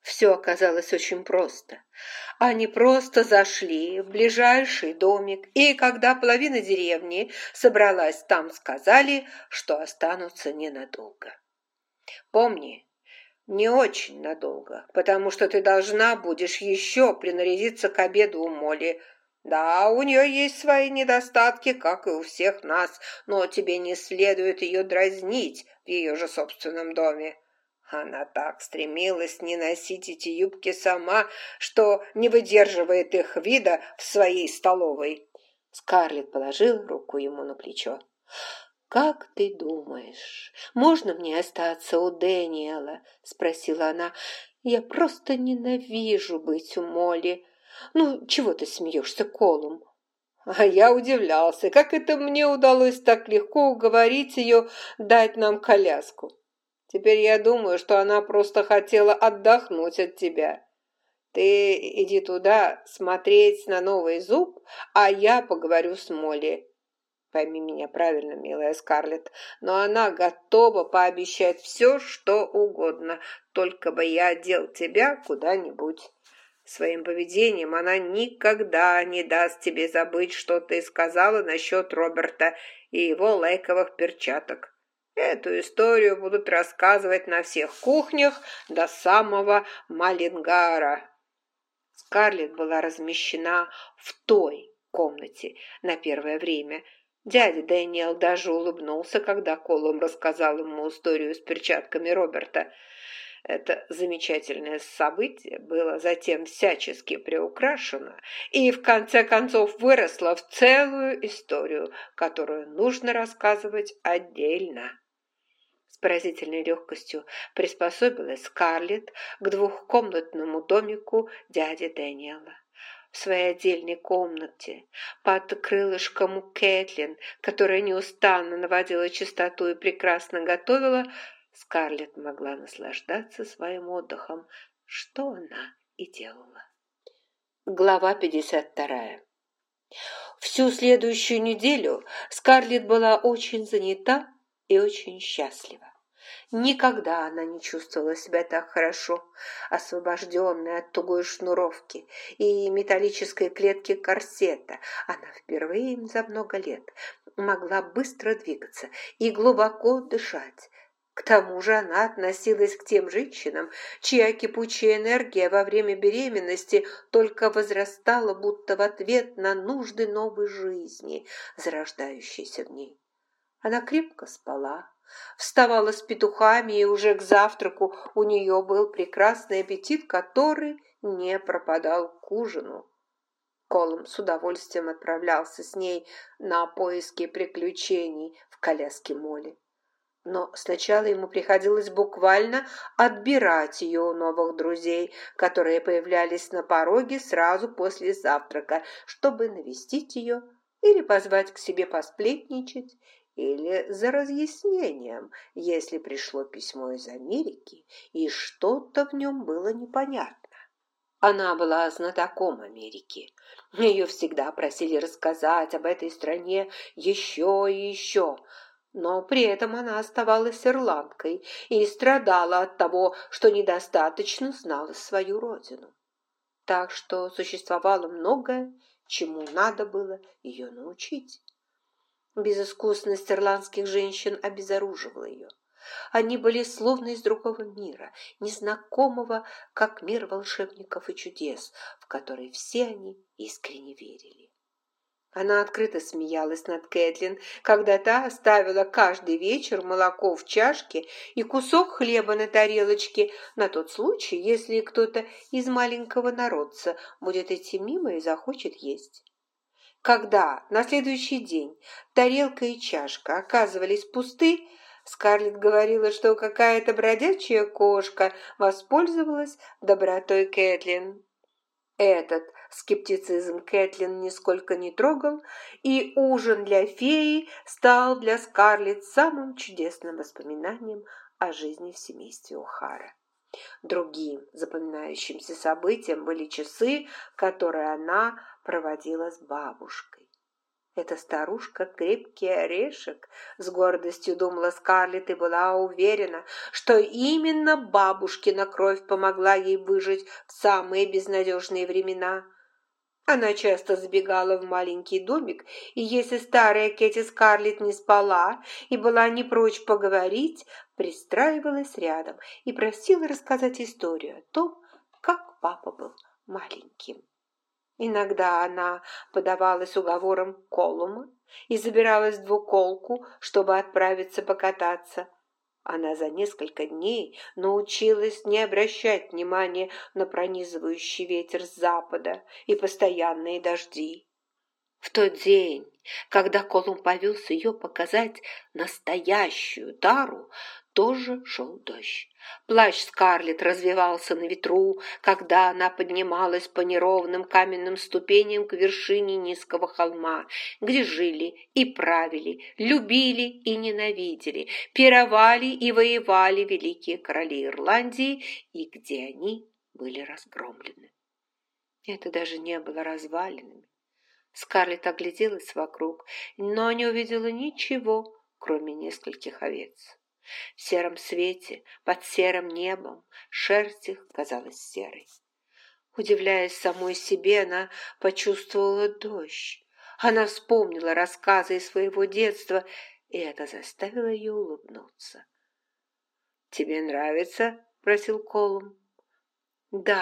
Все оказалось очень просто. Они просто зашли в ближайший домик, и когда половина деревни собралась там, сказали, что останутся ненадолго. Помни, не очень надолго, потому что ты должна будешь еще принарядиться к обеду у Молли. Да, у нее есть свои недостатки, как и у всех нас, но тебе не следует ее дразнить в ее же собственном доме. Она так стремилась не носить эти юбки сама, что не выдерживает их вида в своей столовой. Скарлетт положила руку ему на плечо. «Как ты думаешь, можно мне остаться у Дэниела?» – спросила она. «Я просто ненавижу быть у Молли. Ну, чего ты смеешься, Колум?» А я удивлялся, как это мне удалось так легко уговорить ее дать нам коляску. Теперь я думаю, что она просто хотела отдохнуть от тебя. Ты иди туда смотреть на новый зуб, а я поговорю с Молли. Пойми меня правильно, милая Скарлетт, но она готова пообещать все, что угодно, только бы я одел тебя куда-нибудь. Своим поведением она никогда не даст тебе забыть, что ты сказала насчет Роберта и его лайковых перчаток. Эту историю будут рассказывать на всех кухнях до самого Малингара. Скарлетт была размещена в той комнате на первое время. Дядя Дэниел даже улыбнулся, когда Колум рассказал ему историю с перчатками Роберта. Это замечательное событие было затем всячески приукрашено и в конце концов выросло в целую историю, которую нужно рассказывать отдельно. С поразительной легкостью приспособилась Скарлетт к двухкомнатному домику дяди Дэниела. В своей отдельной комнате, под крылышком у Кэтлин, которая неустанно наводила чистоту и прекрасно готовила, Скарлетт могла наслаждаться своим отдыхом, что она и делала. Глава 52. Всю следующую неделю Скарлетт была очень занята и очень счастлива. Никогда она не чувствовала себя так хорошо, освобожденной от тугой шнуровки и металлической клетки корсета. Она впервые за много лет могла быстро двигаться и глубоко дышать. К тому же она относилась к тем женщинам, чья кипучая энергия во время беременности только возрастала, будто в ответ на нужды новой жизни, зарождающейся в ней. Она крепко спала, вставала с петухами, и уже к завтраку у нее был прекрасный аппетит, который не пропадал к ужину. Колум с удовольствием отправлялся с ней на поиски приключений в коляске Молли. Но сначала ему приходилось буквально отбирать ее у новых друзей, которые появлялись на пороге сразу после завтрака, чтобы навестить ее или позвать к себе посплетничать, или за разъяснением, если пришло письмо из Америки, и что-то в нем было непонятно. Она была знатоком Америки. Ее всегда просили рассказать об этой стране еще и еще, но при этом она оставалась ирландкой и страдала от того, что недостаточно знала свою родину. Так что существовало многое, чему надо было ее научить. Безыскусность ирландских женщин обезоруживала ее. Они были словно из другого мира, незнакомого, как мир волшебников и чудес, в который все они искренне верили. Она открыто смеялась над Кэтлин, когда та оставила каждый вечер молоко в чашке и кусок хлеба на тарелочке на тот случай, если кто-то из маленького народца будет идти мимо и захочет есть. Когда на следующий день тарелка и чашка оказывались пусты, Скарлетт говорила, что какая-то бродячая кошка воспользовалась добротой Кэтлин. Этот скептицизм Кэтлин нисколько не трогал, и ужин для феи стал для Скарлетт самым чудесным воспоминанием о жизни в семействе О'Хара. Другим запоминающимся событием были часы, которые она проводила с бабушкой. Эта старушка крепкий орешек, с гордостью думала Скарлетт и была уверена, что именно бабушкина кровь помогла ей выжить в самые безнадежные времена. Она часто забегала в маленький домик, и если старая Кэти Скарлетт не спала и была не прочь поговорить, пристраивалась рядом и просила рассказать историю о том, как папа был маленьким. Иногда она подавалась уговорам Колума и забиралась в двуколку, чтобы отправиться покататься. Она за несколько дней научилась не обращать внимания на пронизывающий ветер с запада и постоянные дожди. В тот день, когда Колумб повез ее показать настоящую тару, тоже шел дождь. Плащ Скарлетт развивался на ветру, когда она поднималась по неровным каменным ступеням к вершине низкого холма, где жили и правили, любили и ненавидели, пировали и воевали великие короли Ирландии, и где они были разгромлены. Это даже не было развалинами. Скарлетт огляделась вокруг, но не увидела ничего, кроме нескольких овец. В сером свете, под серым небом, шерсть их казалась серой. Удивляясь самой себе, она почувствовала дождь. Она вспомнила рассказы из своего детства, и это заставило ее улыбнуться. «Тебе нравится?» – просил Колум. «Да,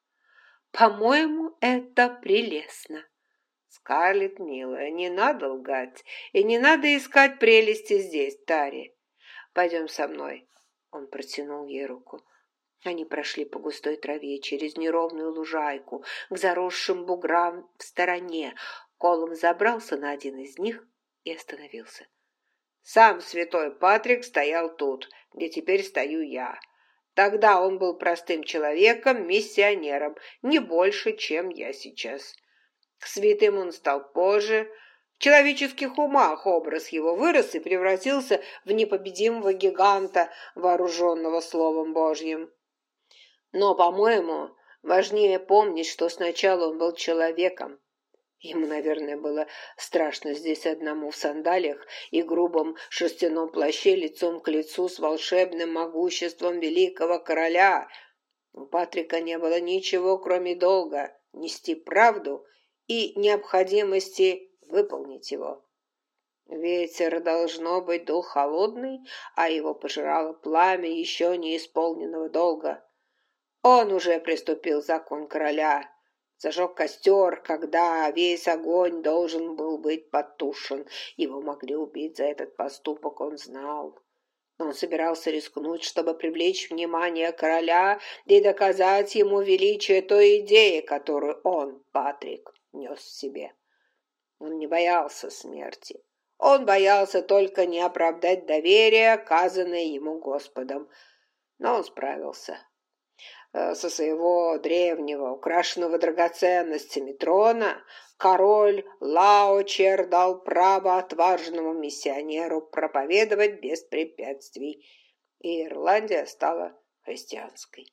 по-моему, это прелестно». «Скарлетт, милая, не надо лгать, и не надо искать прелести здесь, Тари. Пойдем со мной». Он протянул ей руку. Они прошли по густой траве через неровную лужайку к заросшим буграм в стороне. Колум забрался на один из них и остановился. «Сам святой Патрик стоял тут, где теперь стою я. Тогда он был простым человеком, миссионером, не больше, чем я сейчас. Святым он стал позже. В человеческих умах образ его вырос и превратился в непобедимого гиганта, вооруженного Словом Божьим. Но, по-моему, важнее помнить, что сначала он был человеком. Ему, наверное, было страшно здесь одному в сандалиях и грубом шерстяном плаще лицом к лицу с волшебным могуществом великого короля. У Патрика не было ничего, кроме долга нести правду и необходимости выполнить его. Ветер, должно быть, дул холодный, а его пожирало пламя еще не исполненного долга. Он уже приступил закон короля, зажег костер, когда весь огонь должен был быть потушен. Его могли убить за этот поступок, он знал. Он собирался рискнуть, чтобы привлечь внимание короля и доказать ему величие той идеи, которую он, Патрик, нес в себе. Он не боялся смерти. Он боялся только не оправдать доверие, оказанное ему Господом. Но он справился. Со своего древнего, украшенного драгоценностями трона, король Лаочер дал право отважному миссионеру проповедовать без препятствий, и Ирландия стала христианской.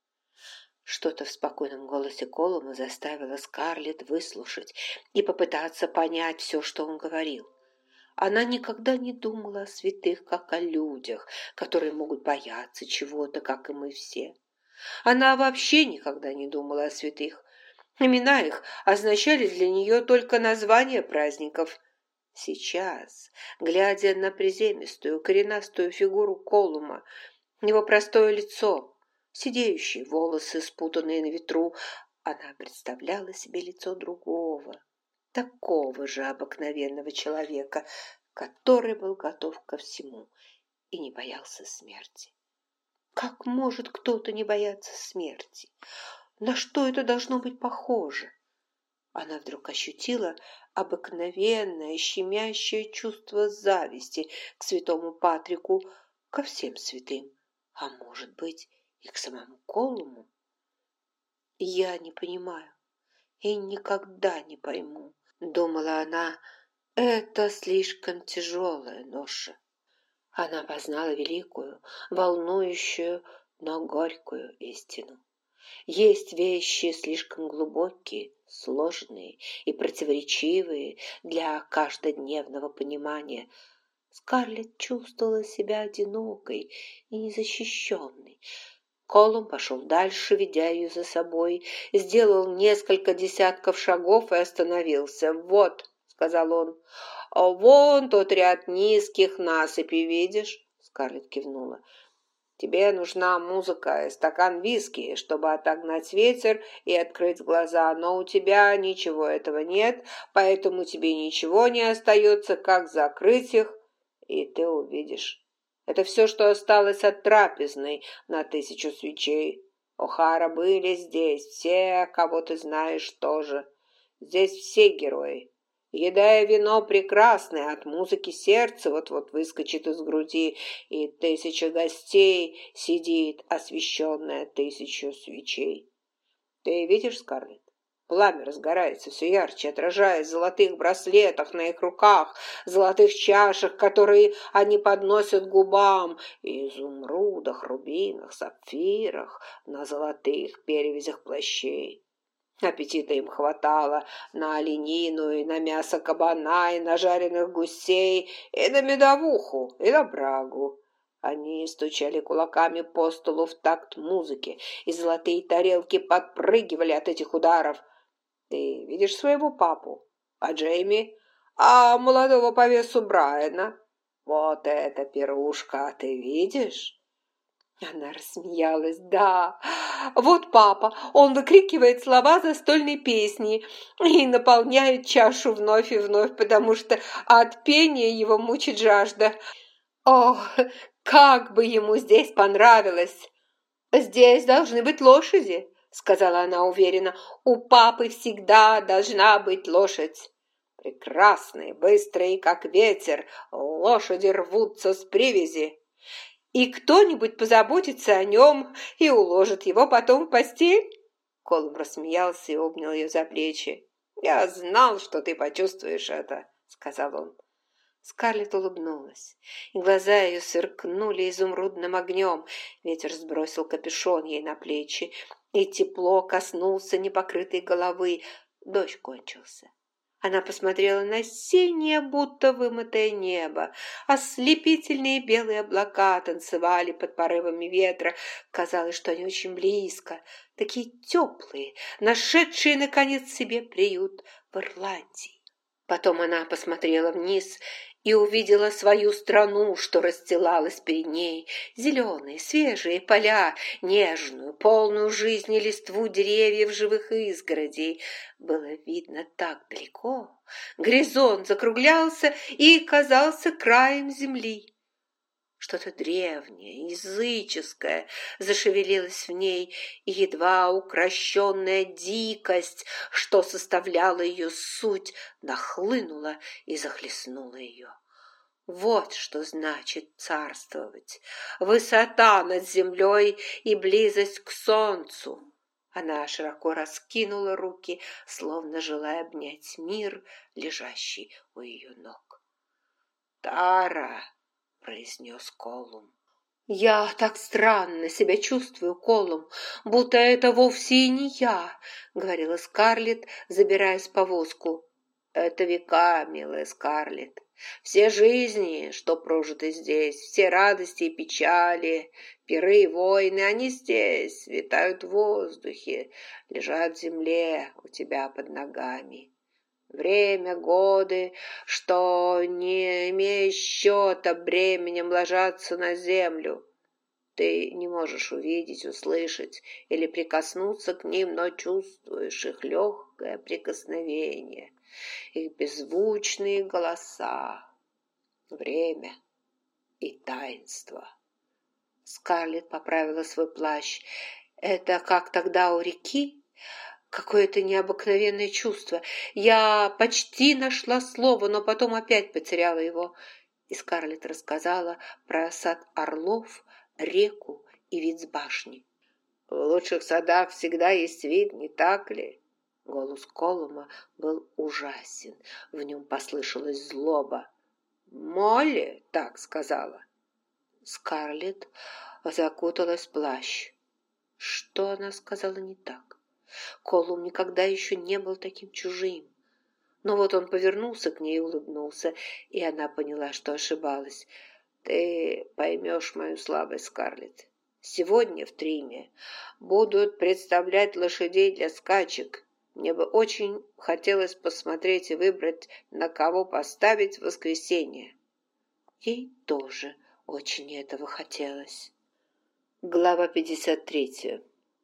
Что-то в спокойном голосе Колума заставило Скарлетт выслушать и попытаться понять все, что он говорил. Она никогда не думала о святых, как о людях, которые могут бояться чего-то, как и мы все. Она вообще никогда не думала о святых. Имена их означали для нее только названия праздников. Сейчас, глядя на приземистую, коренастую фигуру Колума, его простое лицо, сидеющие волосы, спутанные на ветру, она представляла себе лицо другого, такого же обыкновенного человека, который был готов ко всему и не боялся смерти. Как может кто-то не бояться смерти? На что это должно быть похоже? Она вдруг ощутила обыкновенное, щемящее чувство зависти к святому Патрику, ко всем святым, а может быть и к самому Колуму. «Я не понимаю и никогда не пойму», — думала она, — «это слишком тяжелая ноша». Она познала великую, волнующую, но горькую истину. Есть вещи слишком глубокие, сложные и противоречивые для каждодневного понимания. Скарлетт чувствовала себя одинокой и незащищенной. Колум пошел дальше, ведя ее за собой, сделал несколько десятков шагов и остановился. «Вот», — сказал он, — «вон тот ряд низких насыпей, видишь?» Скарлетт кивнула. «Тебе нужна музыка и стакан виски, чтобы отогнать ветер и открыть глаза, но у тебя ничего этого нет, поэтому тебе ничего не остается, как закрыть их, и ты увидишь». Это все, что осталось от трапезной на 1000 свечей. О'Хара были здесь, все, кого ты знаешь, тоже. Здесь все герои. Еда и вино прекрасны, от музыки сердце вот-вот выскочит из груди, и 1000 гостей сидит, освещенная 1000 свечей. Ты видишь, Скарлетт? Пламя разгорается все ярче, отражаясь в золотых браслетах на их руках, золотых чашах, которые они подносят к губам, и изумрудах, рубинах, сапфирах на золотых перевязях плащей. Аппетита им хватало на оленину и на мясо кабана, и на жареных гусей, и на медовуху, и на брагу. Они стучали кулаками по столу в такт музыки, и золотые тарелки подпрыгивали от этих ударов. Ты видишь своего папу? А Джейми? А молодого повесу Брайана? Вот это пирушка, ты видишь? Она рассмеялась. Да, вот папа, он выкрикивает слова застольной песни и наполняет чашу вновь и вновь, потому что от пения его мучит жажда. Ох, как бы ему здесь понравилось! Здесь должны быть лошади, сказала она уверенно. У папы всегда должна быть лошадь. Прекрасные, быстрые, как ветер, лошади рвутся с привязи. И кто-нибудь позаботится о нем и уложит его потом в постель? Колум рассмеялся и обнял ее за плечи. «Я знал, что ты почувствуешь это», — сказал он. Скарлетт улыбнулась, и глаза ее сверкнули изумрудным огнем. Ветер сбросил капюшон ей на плечи, и тепло коснулся непокрытой головы. Дождь кончился. Она посмотрела на синее, будто вымытое небо. Ослепительные белые облака танцевали под порывами ветра. Казалось, что они очень близко, такие теплые, нашедшие, наконец, себе приют в Ирландии. Потом она посмотрела вниз и увидела свою страну, что расстилалась перед ней. Зеленые, свежие поля, нежную, полную жизни листву деревьев, живых изгородей. Было видно так далеко. Горизонт закруглялся и казался краем земли. Что-то древнее, языческое зашевелилось в ней, и едва укрощенная дикость, что составляла ее суть, нахлынула и захлестнула ее. Вот что значит царствовать, высота над землей и близость к солнцу. Она широко раскинула руки, словно желая обнять мир, лежащий у ее ног. «Тара!» — произнес Колум. «Я так странно себя чувствую, Колум, будто это вовсе и не я», — говорила Скарлетт, забираясь в повозку. «Это века, милая Скарлетт. Все жизни, что прожиты здесь, все радости и печали, пиры и войны, они здесь, витают в воздухе, лежат в земле у тебя под ногами». Время, годы, что, не имея счета, бременем ложатся на землю. Ты не можешь увидеть, услышать или прикоснуться к ним, но чувствуешь их легкое прикосновение, их беззвучные голоса, время и таинство. Скарлетт поправила свой плащ. Это как тогда у реки? Какое-то необыкновенное чувство. Я почти нашла слово, но потом опять потеряла его. И Скарлетт рассказала про сад орлов, реку и вид с башни. «В лучших садах всегда есть вид, не так ли?» Голос Колума был ужасен. В нем послышалась злоба. «Молли так сказала». Скарлетт закуталась в плащ. Что она сказала не так? Колум никогда еще не был таким чужим. Но вот он повернулся к ней и улыбнулся, и она поняла, что ошибалась. «Ты поймешь мою слабость, Скарлетт. Сегодня в Триме будут представлять лошадей для скачек. Мне бы очень хотелось посмотреть и выбрать, на кого поставить в воскресенье». Ей тоже очень этого хотелось. Глава 53.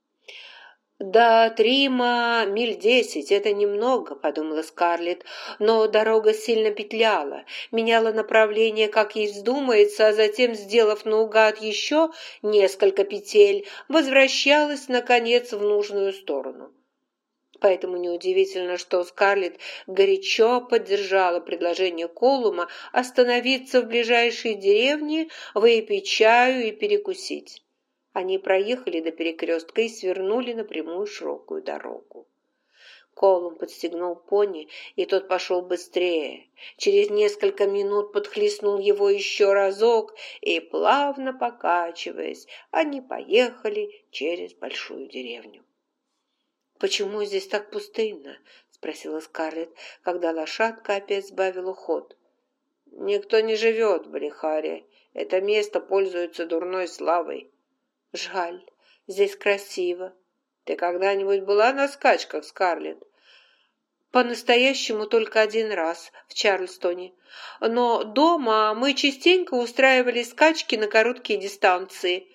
«До Трима миль 10, это немного», — подумала Скарлетт, но дорога сильно петляла, меняла направление, как ей вздумается, а затем, сделав наугад еще несколько петель, возвращалась, наконец, в нужную сторону. Поэтому неудивительно, что Скарлетт горячо поддержала предложение Колума остановиться в ближайшей деревне, выпить чаю и перекусить. Они проехали до перекрестка и свернули на прямую широкую дорогу. Колум подстегнул пони, и тот пошел быстрее. Через несколько минут подхлестнул его еще разок, и, плавно покачиваясь, они поехали через большую деревню. «Почему здесь так пустынно?» — спросила Скарлетт, когда лошадка опять сбавила ход. «Никто не живет в Балихаре. Это место пользуется дурной славой». «Жаль, здесь красиво. Ты когда-нибудь была на скачках, Скарлетт?» «По-настоящему только один раз в Чарльстоне. Но дома мы частенько устраивали скачки на короткие дистанции».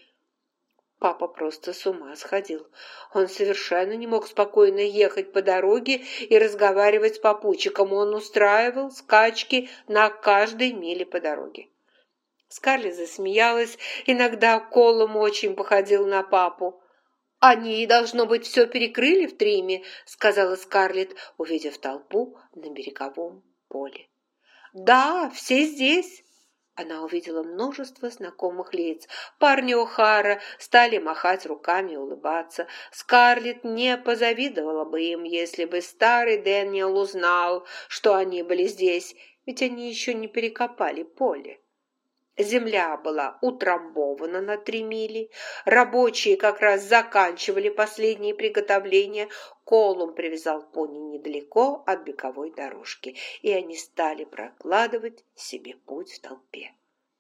Папа просто с ума сходил. Он совершенно не мог спокойно ехать по дороге и разговаривать с попутчиком. Он устраивал скачки на каждой миле по дороге. Скарлетт засмеялась. Иногда Колум очень походил на папу. «Они, должно быть, все перекрыли в Триме», — сказала Скарлетт, увидев толпу на береговом поле. «Да, все здесь». Она увидела множество знакомых лиц. Парни О'Хара стали махать руками и улыбаться. Скарлетт не позавидовала бы им, если бы старый Дэниел узнал, что они были здесь, ведь они еще не перекопали поле. Земля была утрамбована на 3 мили. Рабочие как раз заканчивали последние приготовления. Колум привязал пони недалеко от беговой дорожки, и они стали прокладывать себе путь в толпе.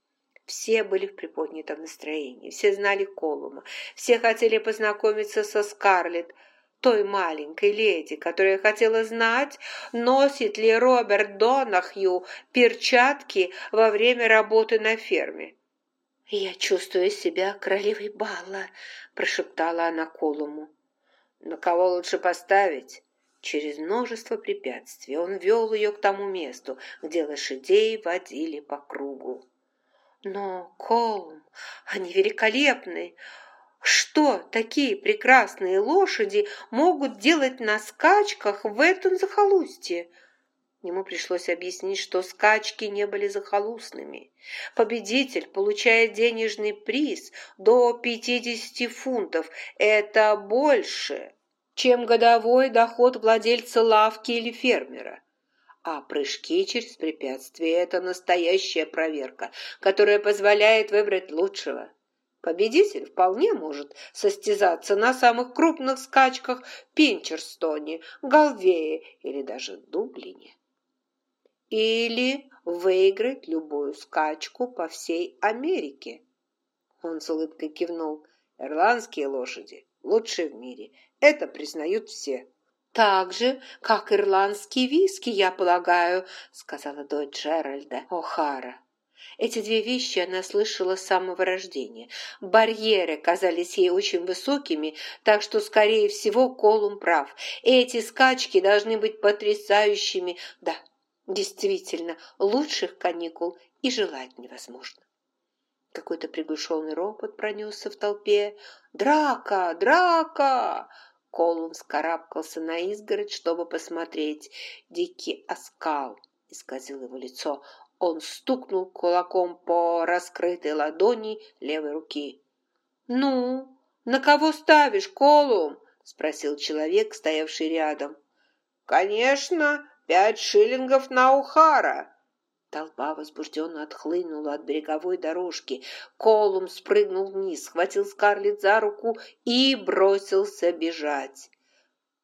Все были в приподнятом настроении, все знали Колума, все хотели познакомиться со Скарлетт, той маленькой леди, которая хотела знать, носит ли Роберт Донахью перчатки во время работы на ферме. «Я чувствую себя королевой бала», – прошептала она Колуму. «На кого лучше поставить?» Через множество препятствий он вел ее к тому месту, где лошадей водили по кругу. «Но, Колум, они великолепны! Что такие прекрасные лошади могут делать на скачках в этом захолустье?» Ему пришлось объяснить, что скачки не были захолустными. Победитель получает денежный приз до 50 фунтов. Это больше, чем годовой доход владельца лавки или фермера. А прыжки через препятствия – это настоящая проверка, которая позволяет выбрать лучшего. Победитель вполне может состязаться на самых крупных скачках в Пинчерстоне, Галвее или даже Дублине. Или выиграть любую скачку по всей Америке. Он с улыбкой кивнул. Ирландские лошади лучшие в мире. Это признают все. «Так же, как ирландский виски, я полагаю», — сказала дочь Джеральда О'Хара. Эти 2 вещи она слышала с самого рождения. Барьеры казались ей очень высокими, так что, скорее всего, Колум прав. Эти скачки должны быть потрясающими. Да, действительно, лучших каникул и желать невозможно. Какой-то приглушенный ропот пронесся в толпе. «Драка! Драка!» Колум вскарабкался на изгородь, чтобы посмотреть. Дикий оскал исказил его лицо. Он стукнул кулаком по раскрытой ладони левой руки. «Ну, на кого ставишь, Колум?» – спросил человек, стоявший рядом. «Конечно, 5 шиллингов на О'Хара». Толпа возбужденно отхлынула от береговой дорожки. Колум спрыгнул вниз, схватил Скарлетт за руку и бросился бежать.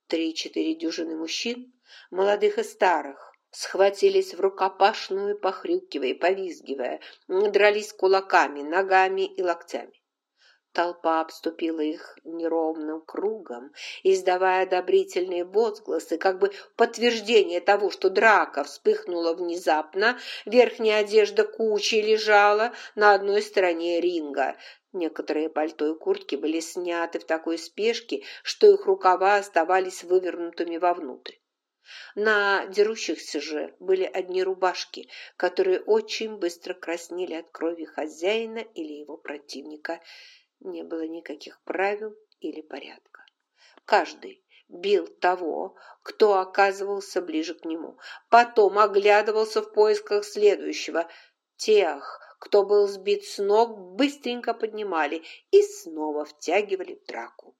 3-4 дюжины мужчин, молодых и старых, схватились в рукопашную, похрюкивая и повизгивая, дрались кулаками, ногами и локтями. Толпа обступила их неровным кругом, издавая одобрительные возгласы, как бы подтверждение того, что драка вспыхнула внезапно. Верхняя одежда кучей лежала на одной стороне ринга. Некоторые пальто и куртки были сняты в такой спешке, что их рукава оставались вывернутыми вовнутрь. На дерущихся же были одни рубашки, которые очень быстро краснели от крови хозяина или его противника. Не было никаких правил или порядка. Каждый бил того, кто оказывался ближе к нему. Потом оглядывался в поисках следующего. Тех, кто был сбит с ног, быстренько поднимали и снова втягивали в драку.